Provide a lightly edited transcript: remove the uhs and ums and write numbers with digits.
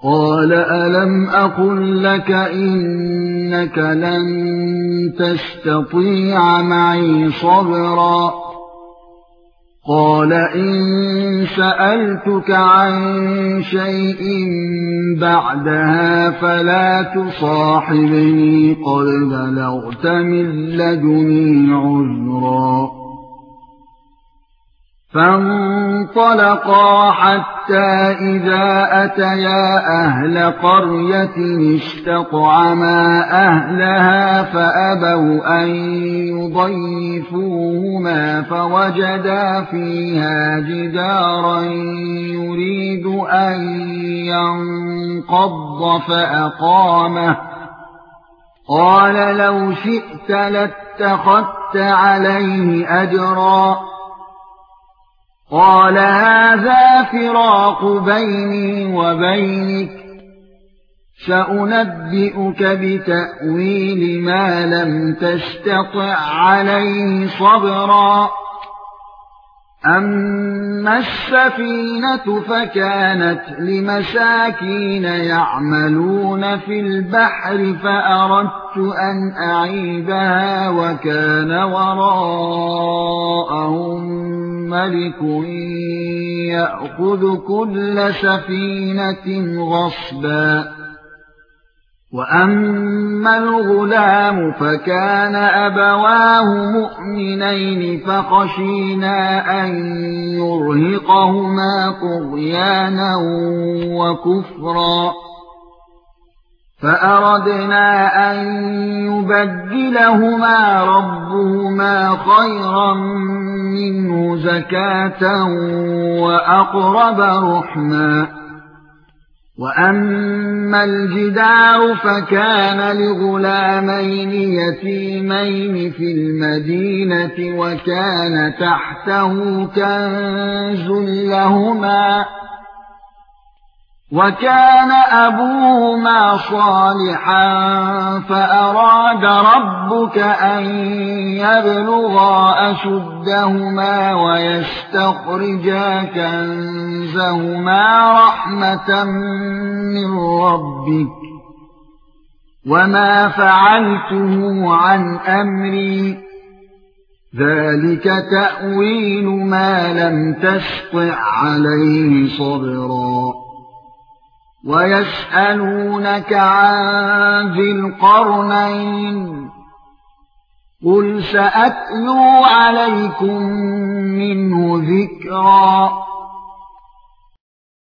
قال ألم أقل لك إنك لن تستطيع معي صبرا قال إن سألتك عن شيء بعدها فلا تصاحبني قد بلغت من لدني عذرا فانطلقا حتى إذا أتيا أهل قرية استطعما أهلها فأبوا أن يضيفوهما فوجدا فيها جدارا يريد أن ينقض فأقامه قال لو شئت لاتخذت عليه أجرا قال هذا فراق بيني وبينك سأنبئك بتأويل ما لم تستطع عليه صبرا أما السفينة فكانت لمساكين يعملون في البحر فأردت أن أعيبها وكان وراءهم ملك يأخذ كل سفينة غصبا وأما الغلام فكان أبواه مؤمنين فخشينا أن يرهقهما طغيانا وكفرا فأردنا أن يبدلهما ربهما خيرا منه زكاة وأقرب رحما وأما الجدار فكان لغلامين يتيمين في المدينة وكان تحته كنز لهما وكان أبوهما صالحا فأراد ربك أن يبلغا أشدهما ويستخرجا كنزهما رحمة من ربك وما فعلته عن أمري ذلك تأويل ما لم تسطع عليه صبرا ويسألونك عن ذي القرنين قل سأتلو عليكم منه ذكرا